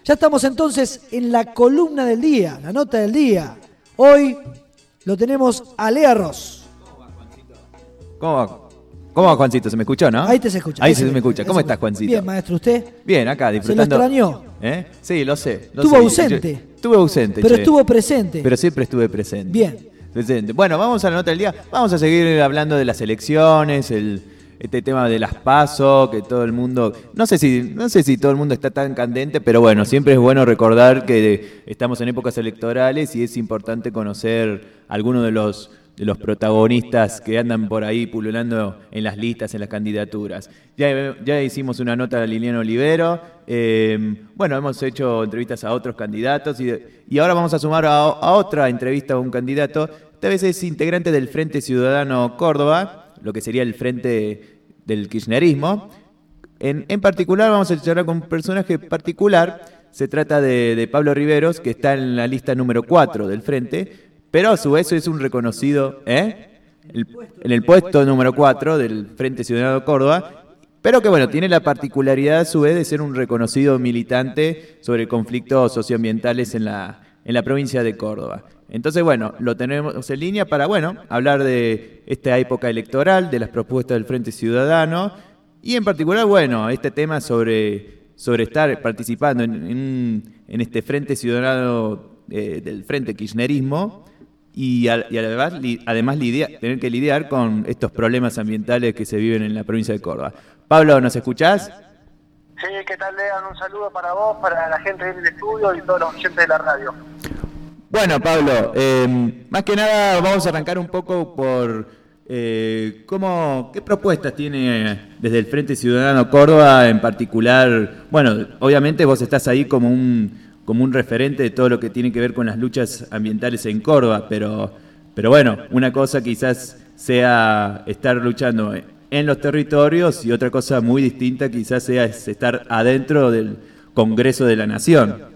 Ya estamos entonces en la columna del día, la nota del día. Hoy lo tenemos a Lea Ross. ¿Cómo va, Juancito? ¿Se me escuchó, no? Ahí se escucha. Ahí se me escucha. ¿Cómo estás, Juancito? Bien, maestro, ¿usted? Bien, acá disfrutando. ¿Se lo extrañó? Sí, lo sé. Estuvo ausente. Estuve ausente, pero estuvo presente. Pero siempre estuve presente. Bien. Presente. Bueno, vamos a la nota del día. Vamos a seguir hablando de las elecciones, este tema de las PASO, que todo el mundo, no sé si todo el mundo está tan candente, pero bueno, siempre es bueno recordar que estamos en épocas electorales y es importante conocer algunos de los protagonistas que andan por ahí pululando en las listas, en las candidaturas. Ya hicimos una nota de Liliana Olivero, bueno, hemos hecho entrevistas a otros candidatos y ahora vamos a sumar a otra entrevista a un candidato. Esta vez es integrante del Frente Ciudadano Córdoba, lo que sería el frente del kirchnerismo. En particular vamos a charlar con un personaje particular. Se trata de Pablo Riveros, que está en la lista número 4 del frente, pero a su vez es un reconocido en el puesto número 4 del Frente Ciudadano Córdoba, pero que bueno, tiene la particularidad a su vez de ser un reconocido militante sobre conflictos socioambientales en la provincia de Córdoba. Entonces, bueno, lo tenemos en línea para, bueno, hablar de esta época electoral, de las propuestas del Frente Ciudadano y en particular, bueno, este tema sobre estar participando en este Frente Ciudadano del Frente Kirchnerismo y además tener que lidiar con estos problemas ambientales que se viven en la provincia de Córdoba. Pablo, ¿nos escuchás? Sí, ¿qué tal, Lean? Un saludo para vos, para la gente del estudio y todos los oyentes de la radio. Bueno, Pablo, más que nada vamos a arrancar un poco por qué propuestas tiene desde el Frente Ciudadano Córdoba en particular. Bueno, obviamente vos estás ahí como un referente de todo lo que tiene que ver con las luchas ambientales en Córdoba, pero bueno, una cosa quizás sea estar luchando en los territorios y otra cosa muy distinta quizás sea estar adentro del Congreso de la Nación.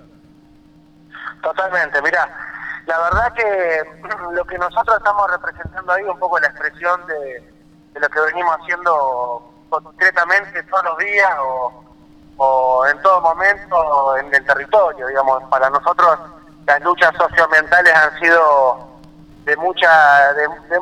Totalmente, mirá, la verdad que lo que nosotros estamos representando ahí es un poco la expresión de lo que venimos haciendo concretamente todos los días o en todo momento en el territorio, digamos. Para nosotros las luchas socioambientales han sido de mucha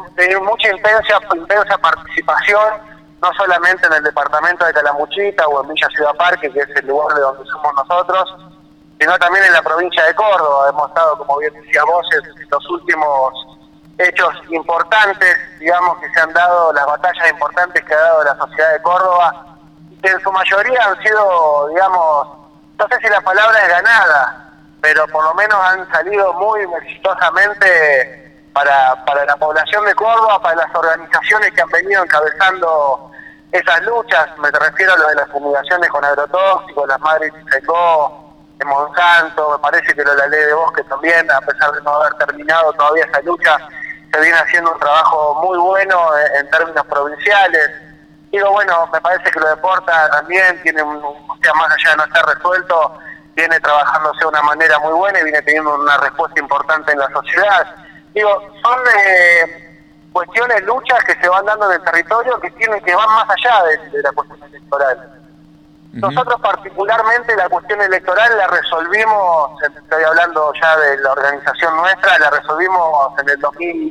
intensa participación, no solamente en el departamento de Calamuchita o en Villa Ciudad Parque, que es el lugar de donde somos nosotros, sino también en la provincia de Córdoba. Hemos estado, como bien decía vos, en los últimos hechos importantes, digamos, que se han dado, las batallas importantes que ha dado la sociedad de Córdoba, que en su mayoría han sido, digamos, no sé si la palabra es ganada, pero por lo menos han salido muy exitosamente para la población de Córdoba, para las organizaciones que han venido encabezando esas luchas. Me refiero a lo de las fumigaciones con agrotóxicos, las madres Secó, de Monsanto. Me parece que la ley de bosque también, a pesar de no haber terminado todavía esa lucha, se viene haciendo un trabajo muy bueno en términos provinciales. Digo, bueno, me parece que lo de Porta también tiene más allá de no estar resuelto, viene trabajándose de una manera muy buena y viene teniendo una respuesta importante en la sociedad. Digo, son cuestiones, luchas que se van dando en el territorio que van más allá de la cuestión electoral. Nosotros particularmente la cuestión electoral la resolvimos, estoy hablando ya de la organización nuestra, la resolvimos en el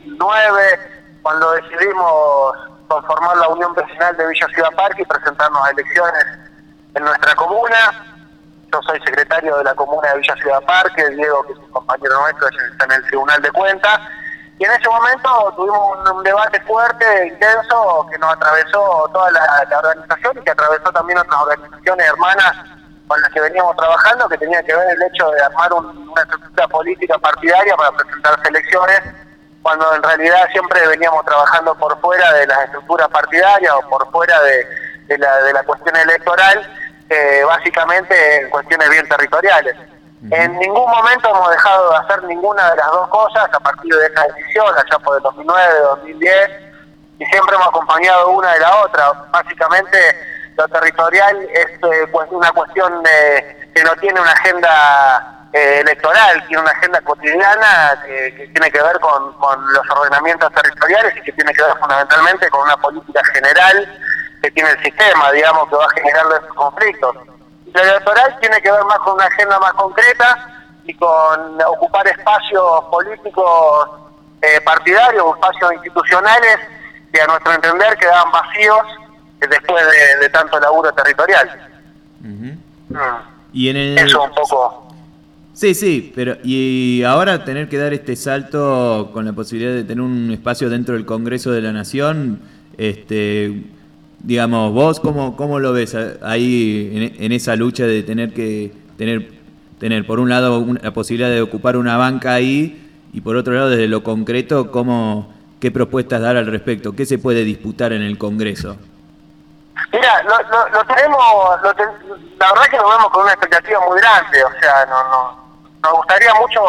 2009, cuando decidimos conformar la Unión Vecinal de Villa Ciudad Parque y presentarnos a elecciones en nuestra comuna. Yo soy secretario de la comuna de Villa Ciudad Parque, Diego, que es un compañero nuestro, está en el Tribunal de Cuentas, y en ese momento tuvimos un debate fuerte, intenso, que nos atravesó toda la organización y que atravesó también otras organizaciones hermanas con las que veníamos trabajando, que tenía que ver el hecho de armar una estructura política partidaria para presentarse elecciones, cuando en realidad siempre veníamos trabajando por fuera de las estructuras partidarias o por fuera de la cuestión electoral, básicamente en cuestiones bien territoriales. En ningún momento hemos dejado de hacer ninguna de las dos cosas a partir de esa decisión, allá por el 2009, 2010, y siempre hemos acompañado una de la otra. Básicamente lo territorial es una cuestión que no tiene una agenda electoral, tiene una agenda cotidiana que tiene que ver con los ordenamientos territoriales y que tiene que ver fundamentalmente con una política general que tiene el sistema, digamos, que va generando esos conflictos. electoral tiene que ver más con una agenda más concreta y con ocupar espacios políticos partidarios o espacios institucionales que a nuestro entender quedaban vacíos después de tanto laburo territorial. Y en el... Eso un poco... Sí, pero y ahora tener que dar este salto con la posibilidad de tener un espacio dentro del Congreso de la Nación, digamos, vos cómo lo ves ahí en esa lucha de tener que tener por un lado la posibilidad de ocupar una banca ahí y por otro lado desde lo concreto qué propuestas dar al respecto, qué se puede disputar en el Congreso? Mira, lo tenemos, la verdad que lo vemos con una expectativa muy grande, o sea, nos gustaría mucho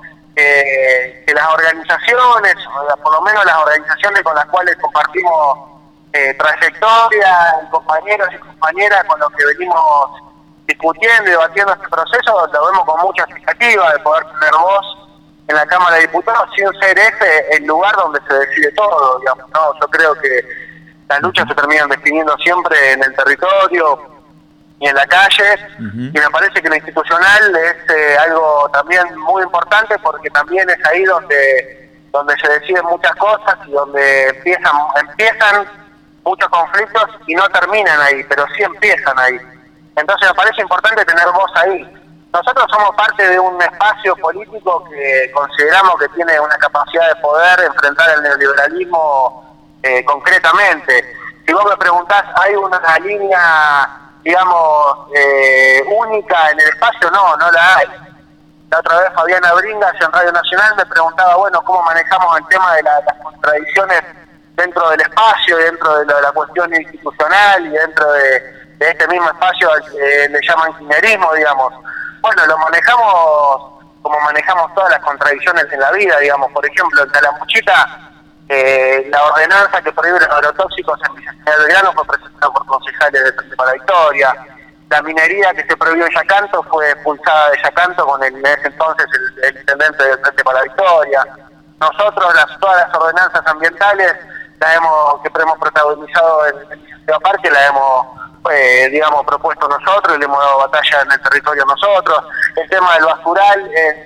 que las organizaciones, por lo menos las organizaciones con las cuales compartimos trayectoria, compañeros y compañeras con los que venimos discutiendo y debatiendo este proceso, lo vemos con mucha expectativa de poder tener voz en la Cámara de Diputados sin ser ese el lugar donde se decide todo, digamos, ¿no? Yo creo que las luchas se terminan definiendo siempre en el territorio y en la calle, y me parece que lo institucional es algo también muy importante porque también es ahí donde se deciden muchas cosas y donde empiezan muchos conflictos y no terminan ahí, pero sí empiezan ahí. Entonces me parece importante tener voz ahí. Nosotros somos parte de un espacio político que consideramos que tiene una capacidad de poder enfrentar el neoliberalismo concretamente. Si vos me preguntás, ¿hay una línea, digamos, única en el espacio? No la hay. La otra vez Fabiana Bringas en Radio Nacional me preguntaba, bueno, ¿cómo manejamos el tema de las contradicciones dentro del espacio, dentro de la cuestión institucional y dentro de este mismo espacio le llaman kirchnerismo, digamos? Bueno, lo manejamos como manejamos todas las contradicciones en la vida, digamos. Por ejemplo, en Calamuchita, la ordenanza que prohíbe los agrotóxicos en Villa General Belgrano fue presentada por concejales de Frente para la Victoria. La minería que se prohibió en Yacanto fue expulsada de Yacanto con en ese entonces el intendente del Frente para la Victoria. Nosotros todas las ordenanzas ambientales que hemos protagonizado en Ciudad Parque la hemos digamos, propuesto nosotros y le hemos dado batalla en el territorio nosotros. El tema del basural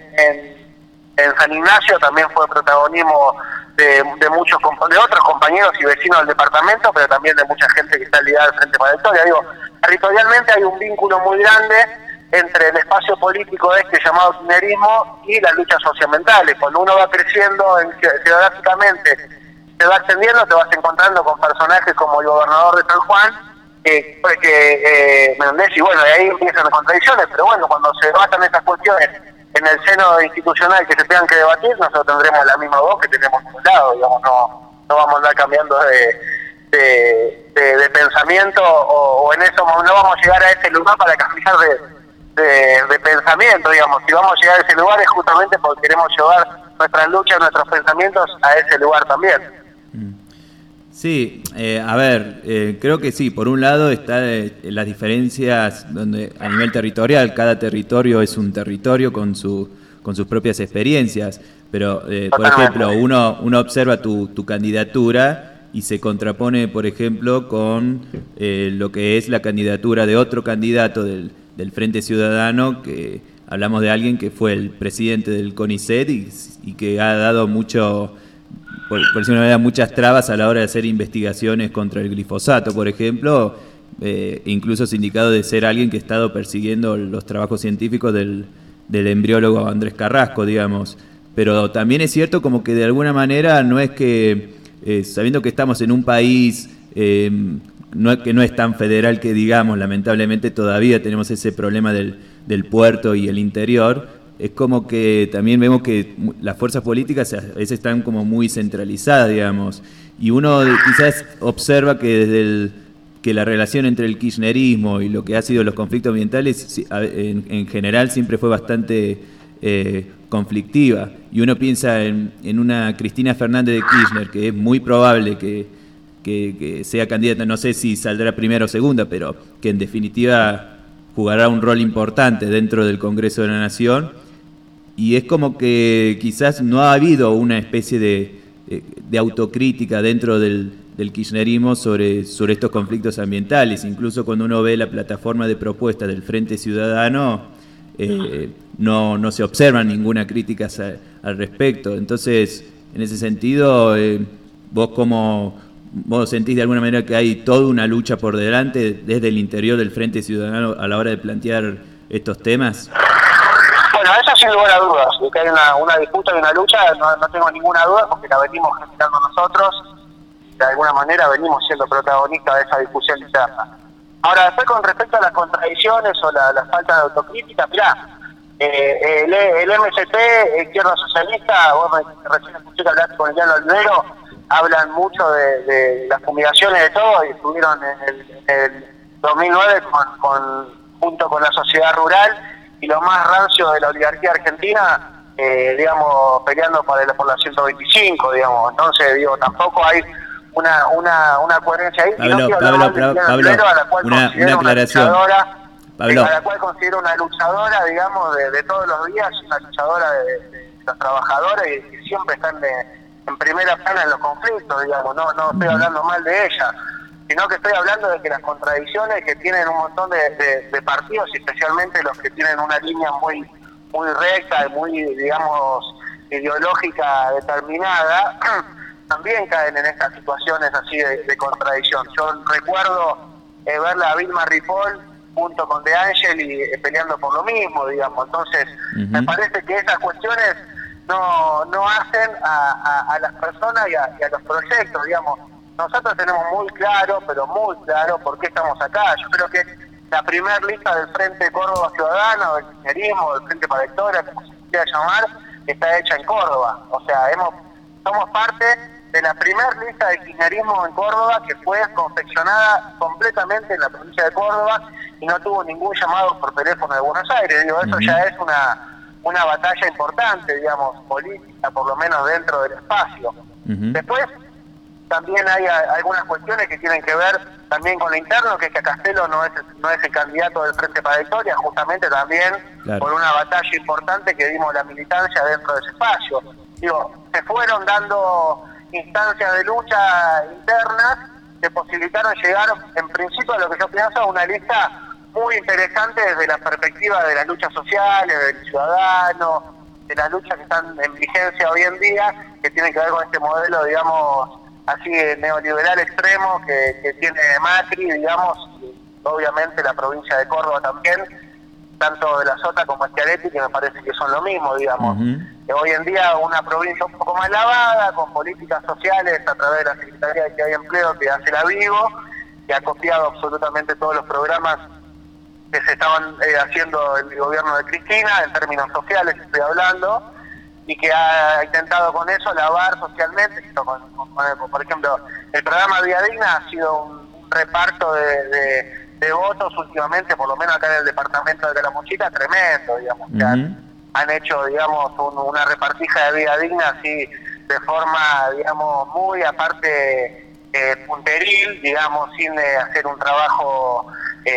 en San Ignacio también fue protagonismo de otros compañeros y vecinos del departamento, pero también de mucha gente que está ligada al Frente para la Victoria. Digo, territorialmente hay un vínculo muy grande entre el espacio político llamado kirchnerismo y las luchas socioambientales. Cuando uno va creciendo geográficamente, se va extendiendo, te vas encontrando con personajes como el gobernador de San Juan, ¿me entendés? Y bueno, de ahí empiezan las contradicciones, pero bueno, cuando se debatan esas cuestiones en el seno institucional que se tengan que debatir, nosotros tendremos la misma voz que tenemos a un lado, digamos, no vamos a andar cambiando de pensamiento o en eso no vamos a llegar a ese lugar para cambiar de pensamiento, digamos. Si vamos a llegar a ese lugar es justamente porque queremos llevar nuestras luchas, nuestros pensamientos a ese lugar también. Sí, a ver, creo que sí, por un lado están las diferencias donde a nivel territorial, cada territorio es un territorio con sus propias experiencias, pero por ejemplo, uno observa tu candidatura y se contrapone, por ejemplo, con lo que es la candidatura de otro candidato del Frente Ciudadano, que hablamos de alguien que fue el presidente del CONICET y que ha dado por decirlo de una manera, muchas trabas a la hora de hacer investigaciones contra el glifosato, por ejemplo, incluso sindicado de ser alguien que ha estado persiguiendo los trabajos científicos del embriólogo Andrés Carrasco, digamos. Pero también es cierto como que de alguna manera no es que, sabiendo que estamos en un país que no es tan federal que digamos, lamentablemente todavía tenemos ese problema del puerto y el interior. Es como que también vemos que las fuerzas políticas a veces están como muy centralizadas, digamos, y uno quizás observa que que la relación entre el kirchnerismo y lo que ha sido los conflictos ambientales en general siempre fue bastante conflictiva, y uno piensa en una Cristina Fernández de Kirchner, que es muy probable que sea candidata, no sé si saldrá primera o segunda, pero que en definitiva jugará un rol importante dentro del Congreso de la Nación. Y es como que quizás no ha habido una especie de autocrítica dentro del del kirchnerismo sobre estos conflictos ambientales. Incluso cuando uno ve la plataforma de propuestas del Frente Ciudadano, no se observa ninguna crítica al respecto. Entonces, en ese sentido, ¿vos sentís de alguna manera que hay toda una lucha por delante desde el interior del Frente Ciudadano a la hora de plantear estos temas? Bueno, eso sin lugar a dudas, de que hay una disputa y una lucha, no tengo ninguna duda, porque la venimos gestionando nosotros, de alguna manera venimos siendo protagonistas de esa discusión interna. Ahora, después con respecto a las contradicciones o la falta de autocrítica, mirá, el MST, Izquierda Socialista, vos recién escuché que hablaste con Eliano Olivero, hablan mucho de las fumigaciones de todo, y estuvieron en el 2009 junto con la sociedad rural y lo más rancio de la oligarquía argentina, digamos, peleando por la 125, digamos. Entonces, digo, tampoco hay una coherencia ahí. Pablo, una aclaración. Pablo. A la cual considero una luchadora, digamos, de todos los días, una luchadora de los trabajadores y que siempre están en primera plana en los conflictos, digamos. No estoy hablando mal de ella, sino que estoy hablando de que las contradicciones que tienen un montón de partidos, y especialmente los que tienen una línea muy recta y muy, digamos, ideológica determinada, también caen en estas situaciones así de contradicción. Yo recuerdo verla a Vilma Ripoll junto con De Angeli peleando por lo mismo, digamos. Entonces, me parece que esas cuestiones no hacen a las personas y a los proyectos, digamos. Nosotros tenemos muy claro, pero muy claro, por qué estamos acá. Yo creo que la primera lista del Frente Córdoba Ciudadano, del kirchnerismo, del Frente para la Historia, como se quiera llamar, está hecha en Córdoba. O sea, somos parte de la primera lista de kirchnerismo en Córdoba, que fue confeccionada completamente en la provincia de Córdoba y no tuvo ningún llamado por teléfono de Buenos Aires. Digo, eso ya es una batalla importante, digamos, política, por lo menos dentro del espacio. Después, también hay algunas cuestiones que tienen que ver también con lo interno, que es que Castelo no es el candidato del Frente para la Victoria, justamente también por una batalla importante que dimos la militancia dentro de ese espacio. Digo, se fueron dando instancias de lucha internas que posibilitaron llegar, en principio, a lo que yo pienso, a una lista muy interesante desde la perspectiva de las luchas sociales, del ciudadano, de las luchas que están en vigencia hoy en día, que tienen que ver con este modelo, digamos, así neoliberal extremo que tiene Macri, digamos, y obviamente la provincia de Córdoba también, tanto de la Sota como Schiaretti, que me parece que son lo mismo, digamos. Hoy en día una provincia un poco más lavada, con políticas sociales a través de la Secretaría de Equidad y Empleo que hace la Vivo, que ha copiado absolutamente todos los programas que se estaban haciendo el gobierno de Cristina, en términos sociales estoy hablando, y que ha intentado con eso lavar socialmente. Por ejemplo, el programa Vía Digna ha sido un reparto de votos últimamente, por lo menos acá en el departamento de Calamuchita, tremendo, digamos. Que han hecho, digamos, una repartija de Vía Digna así de forma, digamos, muy aparte punteril, digamos, sin hacer un trabajo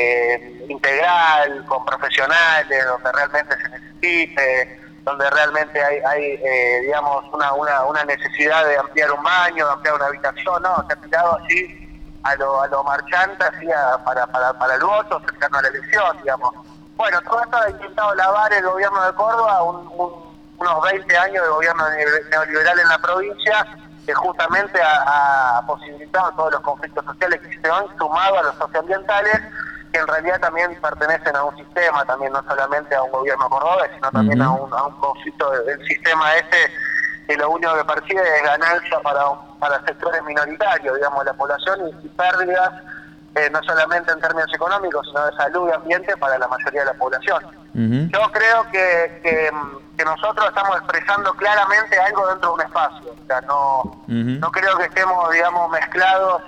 integral, con profesionales, donde realmente se necesite, donde realmente hay digamos, una necesidad de ampliar un baño, de ampliar una habitación. No, se ha tirado así a lo marchante, así para el voto, cercano a la elección, digamos. Bueno, todo esto ha intentado lavar el gobierno de Córdoba, unos 20 años de gobierno neoliberal en la provincia, que justamente ha posibilitado todos los conflictos sociales que existen hoy, sumado a los socioambientales, que en realidad también pertenecen a un sistema, también no solamente a un gobierno cordobés, sino también a un conflicto del sistema que lo único que percibe es ganancia para sectores minoritarios, digamos, de la población, y pérdidas no solamente en términos económicos, sino de salud y ambiente para la mayoría de la población. Yo creo que nosotros estamos expresando claramente algo dentro de un espacio, o sea, no creo que estemos, digamos, mezclados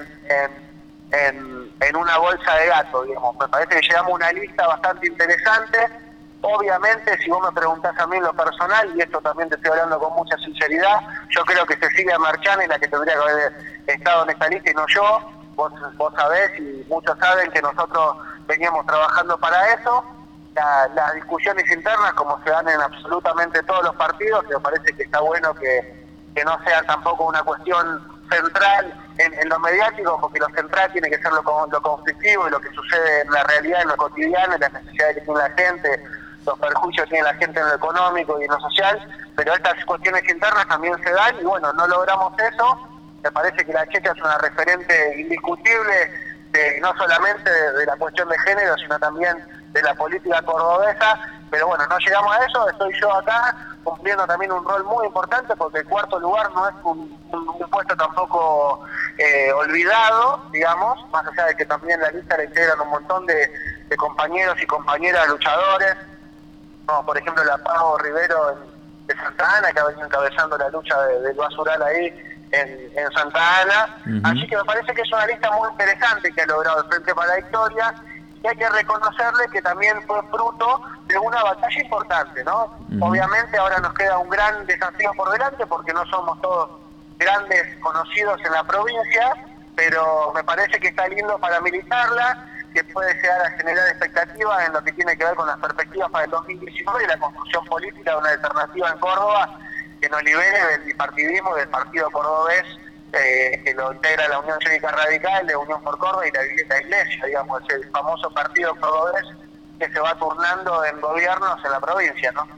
en una bolsa de gato, digamos. Me parece que llegamos a una lista bastante interesante. Obviamente, si vos me preguntás a mí en lo personal, y esto también te estoy hablando con mucha sinceridad, yo creo que Cecilia Marchán es la que tendría que haber estado en esta lista y no yo. Vos sabés, y muchos saben, que nosotros veníamos trabajando para eso. Las discusiones internas, como se dan en absolutamente todos los partidos, me parece que está bueno que no sea tampoco una cuestión central en lo mediático, porque lo central tiene que ser lo conflictivo y lo que sucede en la realidad, en lo cotidiano, en las necesidades que tiene la gente, los perjuicios que tiene la gente en lo económico y en lo social, pero estas cuestiones internas también se dan y bueno, no logramos eso. Me parece que la Checha es una referente indiscutible no solamente de la cuestión de género, sino también de la política cordobesa, pero bueno, no llegamos a eso. Estoy yo acá cumpliendo también un rol muy importante, porque el cuarto lugar no es un puesto tampoco olvidado, digamos, más allá de que también la lista la integran un montón de compañeros y compañeras luchadores, como por ejemplo la Pau Rivero de Santa Ana, que ha venido encabezando la lucha del basural ahí en Santa Ana. Así que me parece que es una lista muy interesante que ha logrado el Frente para la Victoria, y hay que reconocerle que también fue fruto de una batalla importante, ¿no? Obviamente ahora nos queda un gran desafío por delante, porque no somos todos grandes conocidos en la provincia, pero me parece que está lindo para militarla, que puede llegar a generar expectativas en lo que tiene que ver con las perspectivas para el 2019 y la construcción política de una alternativa en Córdoba que nos libere del bipartidismo del partido cordobés, que lo integra la Unión Cívica Radical, de Unión por Córdoba y la Iglesia, digamos, el famoso partido cordobés que se va turnando en gobiernos en la provincia, ¿no?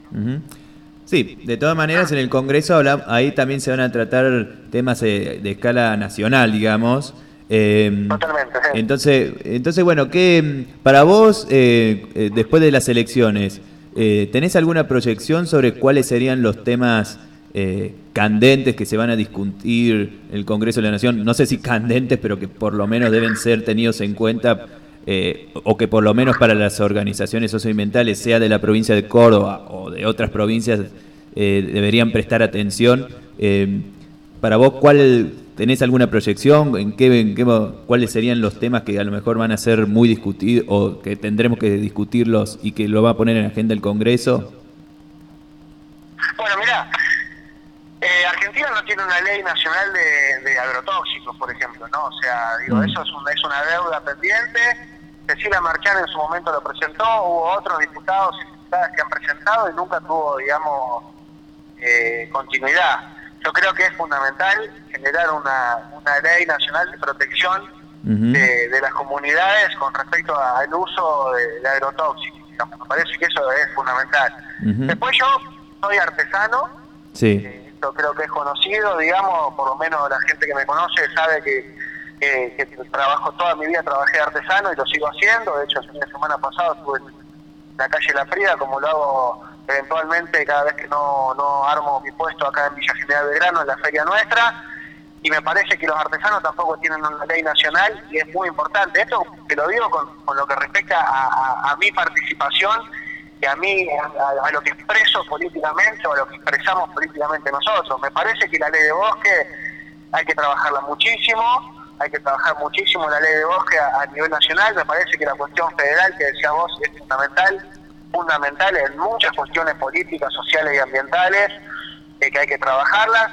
Sí, de todas maneras en el Congreso ahí también se van a tratar temas de escala nacional, digamos. Totalmente, sí. Entonces bueno, ¿qué para vos, después de las elecciones, tenés alguna proyección sobre cuáles serían los temas candentes que se van a discutir en el Congreso de la Nación? No sé si candentes, pero que por lo menos deben ser tenidos en cuenta, o que por lo menos para las organizaciones socioambientales, sea de la provincia de Córdoba o de otras provincias, deberían prestar atención. Para vos, ¿tenés alguna proyección? ¿Cuáles serían los temas que a lo mejor van a ser muy discutidos o que tendremos que discutirlos y que lo va a poner en la agenda del Congreso? Bueno, mirá, Argentina no tiene una ley nacional de agrotóxicos, por ejemplo, ¿no? O sea, digo, eso es una deuda pendiente. Cecilia Marchán en su momento lo presentó, hubo otros diputados y diputadas que han presentado y nunca tuvo, digamos, continuidad. Yo creo que es fundamental generar una ley nacional de protección de las comunidades con respecto al uso de agrotóxicos. Digamos. Me parece que eso es fundamental. Después yo soy artesano, sí. Esto creo que es conocido, digamos, por lo menos la gente que me conoce sabe que trabajo toda mi vida, trabajé de artesano y lo sigo haciendo. De hecho, el fin de semana pasado estuve en la calle La Prida, como lo hago eventualmente cada vez que no armo mi puesto acá en Villa General Belgrano, en la feria nuestra, y me parece que los artesanos tampoco tienen una ley nacional y es muy importante. Esto te lo digo con lo que respecta a mi participación y a lo que expreso políticamente o a lo que expresamos políticamente nosotros. Me parece que la ley de bosque hay que trabajarla muchísimo, hay que trabajar muchísimo la ley de bosque a nivel nacional. Me parece que la cuestión federal que decías vos es fundamental en muchas cuestiones políticas, sociales y ambientales, que hay que trabajarlas.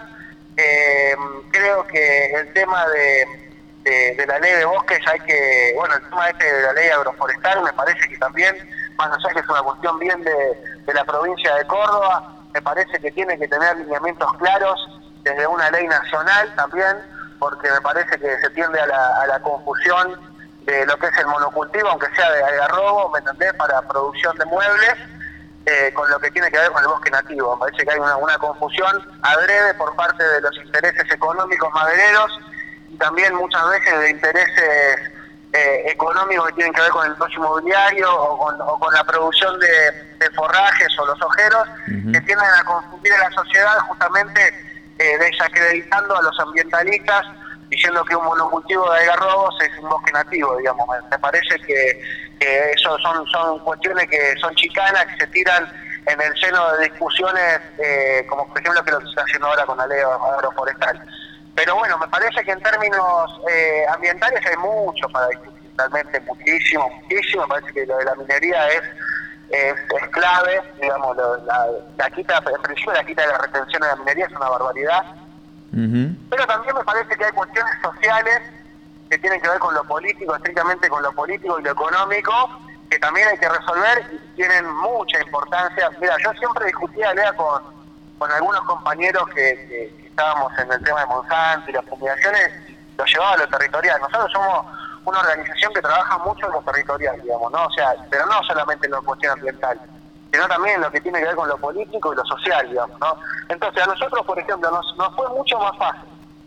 Creo que el tema de la ley de bosques el tema de la ley agroforestal me parece que también, más allá que es una cuestión bien de la provincia de Córdoba, me parece que tiene que tener lineamientos claros desde una ley nacional también, porque me parece que se tiende a la confusión de lo que es el monocultivo, aunque sea de algarrobo, ¿me entendés?, para producción de muebles, con lo que tiene que ver con el bosque nativo. Me parece que hay una confusión adrede por parte de los intereses económicos madereros y también muchas veces de intereses económicos que tienen que ver con el negocio inmobiliario o con la producción de forrajes o los ojeros, que tienden a confundir a la sociedad justamente desacreditando a los ambientalistas, diciendo que un monocultivo de algarrobos es un bosque nativo, digamos. Me parece que eso son cuestiones que son chicanas, que se tiran en el seno de discusiones, como por ejemplo que lo que se está haciendo ahora con la ley agroforestal. Pero bueno, me parece que en términos ambientales hay mucho para discutir, realmente muchísimo. Me parece que lo de la minería es clave, digamos, la quita, en principio la quita de la retención de la minería es una barbaridad. Pero también me parece que hay cuestiones sociales que tienen que ver con lo político, estrictamente con lo político y lo económico, que también hay que resolver y tienen mucha importancia. Mira, yo siempre discutía, Lea, con algunos compañeros que estábamos en el tema de Monsanto y las fumigaciones, lo llevaba a lo territorial. Nosotros somos una organización que trabaja mucho en lo territorial, digamos, ¿no? O sea, pero no solamente en la cuestión ambiental, sino también en lo que tiene que ver con lo político y lo social, digamos, ¿no? Entonces, a nosotros, por ejemplo, nos fue mucho más fácil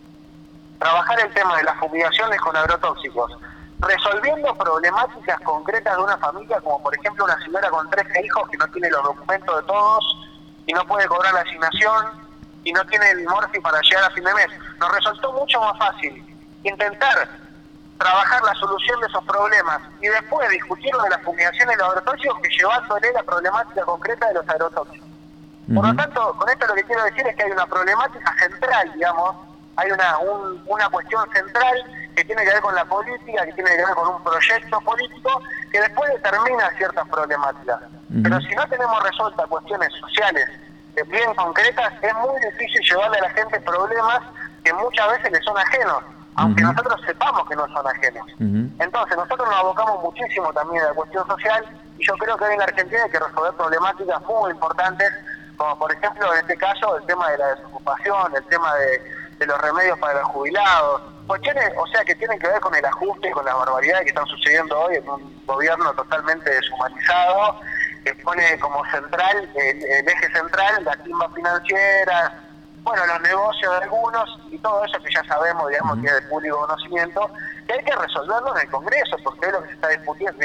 trabajar el tema de las fumigaciones con agrotóxicos, resolviendo problemáticas concretas de una familia, como por ejemplo una señora con 13 hijos que no tiene los documentos de todos y no puede cobrar la asignación y no tiene el morfi para llegar a fin de mes. Nos resultó mucho más fácil intentar trabajar la solución de esos problemas y después discutir lo de las fumigaciones y los agrotóxicos que llevándole la problemática concreta de los agrotóxicos. Por lo tanto, con esto lo que quiero decir es que hay una problemática central, digamos, hay una cuestión central que tiene que ver con la política, que tiene que ver con un proyecto político que después determina ciertas problemáticas. Pero si no tenemos resueltas cuestiones sociales bien concretas, es muy difícil llevarle a la gente problemas que muchas veces le son ajenos, aunque nosotros sepamos que no son ajenos. Entonces nosotros nos abocamos muchísimo también a la cuestión social, y yo creo que hoy en la Argentina hay que resolver problemáticas muy importantes, como por ejemplo en este caso el tema de la desocupación, el tema de los remedios para los jubilados, cuestiones, o sea, que tienen que ver con el ajuste y con las barbaridades que están sucediendo hoy en un gobierno totalmente deshumanizado, que pone como central, el eje central, la timba financiera, bueno, los negocios de algunos y todo eso que ya sabemos, digamos, que es de público conocimiento, que hay que resolverlo en el Congreso, porque es lo que se está discutiendo,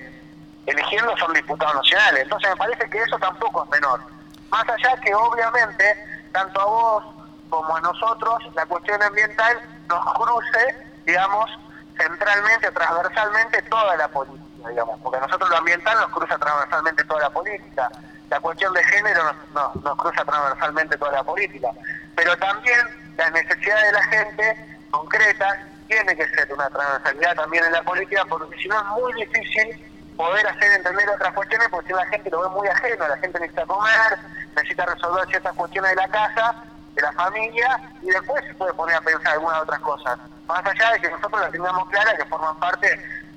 eligiendo son diputados nacionales. Entonces me parece que eso tampoco es menor. Más allá que obviamente, tanto a vos como a nosotros, la cuestión ambiental nos cruce, digamos, centralmente, transversalmente toda la política, digamos, porque a nosotros lo ambiental nos cruza transversalmente toda la política, la cuestión de género nos cruza transversalmente toda la política, pero también las necesidades de la gente concretas tiene que ser una transversalidad también en la política, porque si no es muy difícil poder hacer entender otras cuestiones, porque si la gente lo ve muy ajeno, la gente necesita comer, necesita resolver ciertas cuestiones de la casa, de la familia, y después se puede poner a pensar algunas otras cosas, más allá de que nosotros las tengamos claras, que forman parte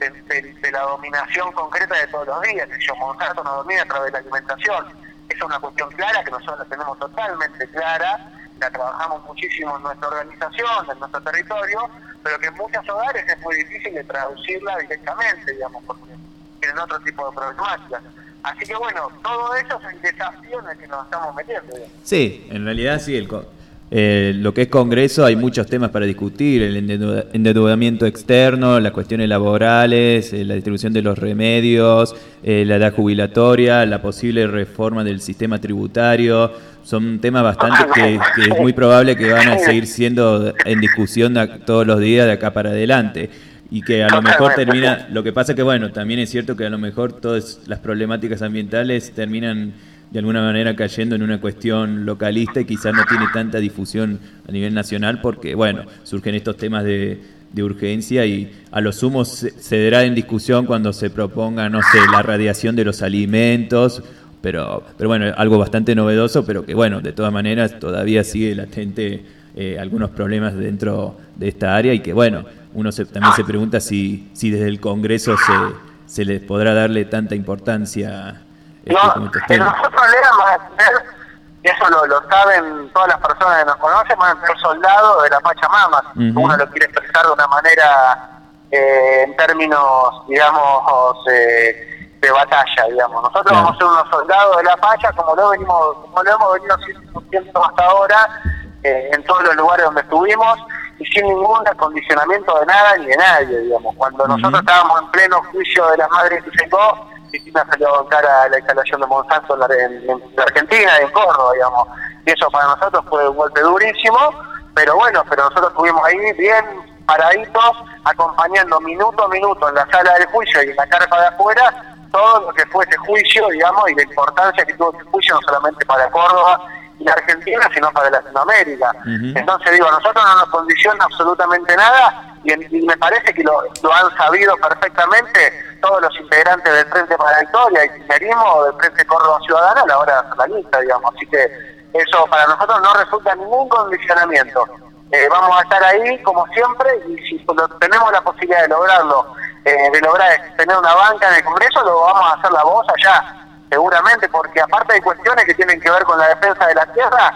de la dominación concreta de todos los días, que yo, Monsanto nos domina a través de la alimentación. Esa es una cuestión clara, que nosotros la tenemos totalmente clara, la trabajamos muchísimo en nuestra organización, en nuestro territorio, pero que en muchos hogares es muy difícil de traducirla directamente, digamos, porque tienen otro tipo de problemáticas. Así que bueno, todo eso es el desafío en el que nos estamos metiendo, digamos. Sí, en realidad sí, lo que es Congreso hay muchos temas para discutir, el endeudamiento externo, las cuestiones laborales, la distribución de los remedios, la edad jubilatoria, la posible reforma del sistema tributario, son temas bastante que es muy probable que van a seguir siendo en discusión todos los días de acá para adelante. Y que a lo mejor termina, lo que pasa que bueno, también es cierto que a lo mejor todas las problemáticas ambientales terminan de alguna manera cayendo en una cuestión localista y quizás no tiene tanta difusión a nivel nacional porque bueno, surgen estos temas de urgencia y a lo sumo se dará en discusión cuando se proponga, no sé, la radiación de los alimentos, pero bueno, algo bastante novedoso, pero que bueno, de todas maneras todavía sigue latente algunos problemas dentro de esta área y que bueno, uno también se pregunta si desde el Congreso se les podrá darle tanta importancia como estos temas. Nosotros éramos, y eso lo saben todas las personas que nos conocen, más el soldado de la Pachamama, uno lo quiere expresar de una manera en términos, digamos, de batalla, digamos. Nosotros vamos a ser unos soldados de la Pacha, como lo hemos venido haciendo hasta ahora, en todos los lugares donde estuvimos, y sin ningún acondicionamiento de nada ni de nadie, digamos. Cuando nosotros estábamos en pleno juicio de las madres que secó, Cristina salió a bancar a la instalación de Monsanto en la Argentina y en Córdoba, digamos. Y eso para nosotros fue un golpe durísimo, pero bueno, nosotros estuvimos ahí bien paraditos, acompañando minuto a minuto en la sala del juicio y en la carpa de afuera, todo lo que fue ese juicio, digamos, y la importancia que tuvo ese juicio no solamente para Córdoba y la Argentina, sino para Latinoamérica. Entonces digo, a nosotros no nos condiciona absolutamente nada y me parece que lo han sabido perfectamente todos los integrantes del Frente para la Victoria y kirchnerismo del Frente Córdoba Ciudadana a la hora de hacer la lista, digamos. Así que eso para nosotros no resulta ningún condicionamiento. Vamos a estar ahí como siempre y si tenemos la posibilidad de lograrlo, de lograr tener una banca en el Congreso, lo vamos a hacer la voz allá, seguramente, porque aparte de cuestiones que tienen que ver con la defensa de la tierra,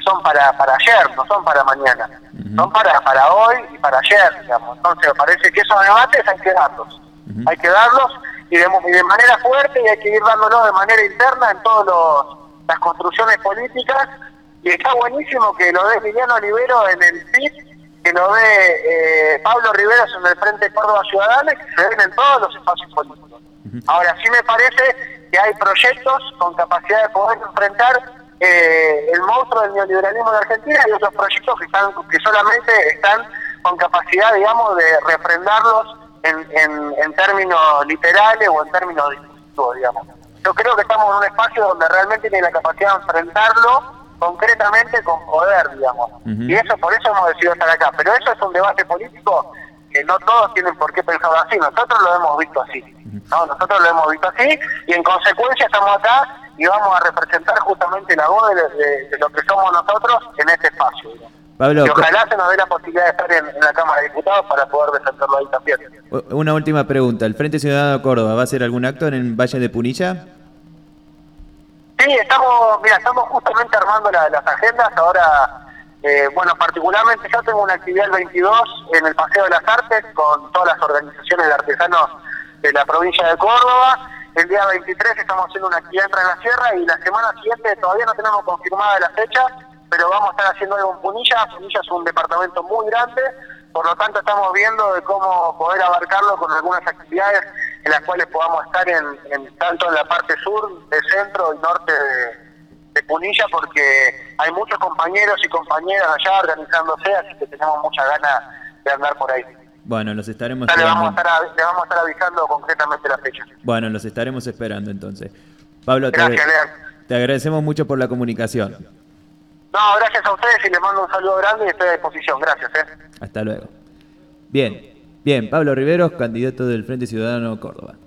son para ayer, no son para mañana, son para hoy y para ayer, digamos. Entonces me parece que esos debates hay que darlos, hay que darlos y de manera fuerte, y hay que ir dándolos de manera interna en todas las construcciones políticas. Y está buenísimo que lo dé Liliana Olivero en el PIT, que lo dé Pablo Riveros en el Frente Córdoba Ciudadana, y que se den en todos los espacios políticos. Ahora sí me parece que hay proyectos con capacidad de poder enfrentar el monstruo del neoliberalismo de Argentina, y otros proyectos que solamente están con capacidad, digamos, de refrendarlos en términos literales o en términos discursivos, digamos. Yo creo que estamos en un espacio donde realmente tiene la capacidad de enfrentarlo concretamente con poder, digamos. Y eso, por eso hemos decidido estar acá. Pero eso es un debate político que no todos tienen por qué pensarlo así. Nosotros lo hemos visto así. ¿No? Nosotros lo hemos visto así, y en consecuencia estamos acá y vamos a representar justamente la voz de lo que somos nosotros en este espacio, digamos. Pablo, y ojalá se nos dé la posibilidad de estar en la Cámara de Diputados para poder defenderlo ahí también. Una última pregunta. ¿El Frente Ciudadano de Córdoba va a hacer algún acto en el Valle de Punilla? Sí, estamos justamente armando las agendas. Ahora, particularmente yo tengo una actividad el 22 en el Paseo de las Artes con todas las organizaciones de artesanos de la provincia de Córdoba. El día 23 estamos haciendo una actividad en Tras la Sierra, y la semana siguiente todavía no tenemos confirmada la fecha, pero vamos a estar haciendo algo en Punilla. Punilla es un departamento muy grande, por lo tanto estamos viendo de cómo poder abarcarlo con algunas actividades en las cuales podamos estar tanto en la parte sur, de centro y norte de Punilla, porque hay muchos compañeros y compañeras allá organizándose, así que tenemos muchas ganas de andar por ahí. Bueno, los estaremos le esperando. Le vamos a estar avisando concretamente la fecha. Bueno, los estaremos esperando entonces. Pablo, gracias, te agradecemos mucho por la comunicación. No, gracias a ustedes, y les mando un saludo grande y estoy a disposición. Gracias. Hasta luego. Bien, Pablo Riveros, candidato del Frente Ciudadano Córdoba.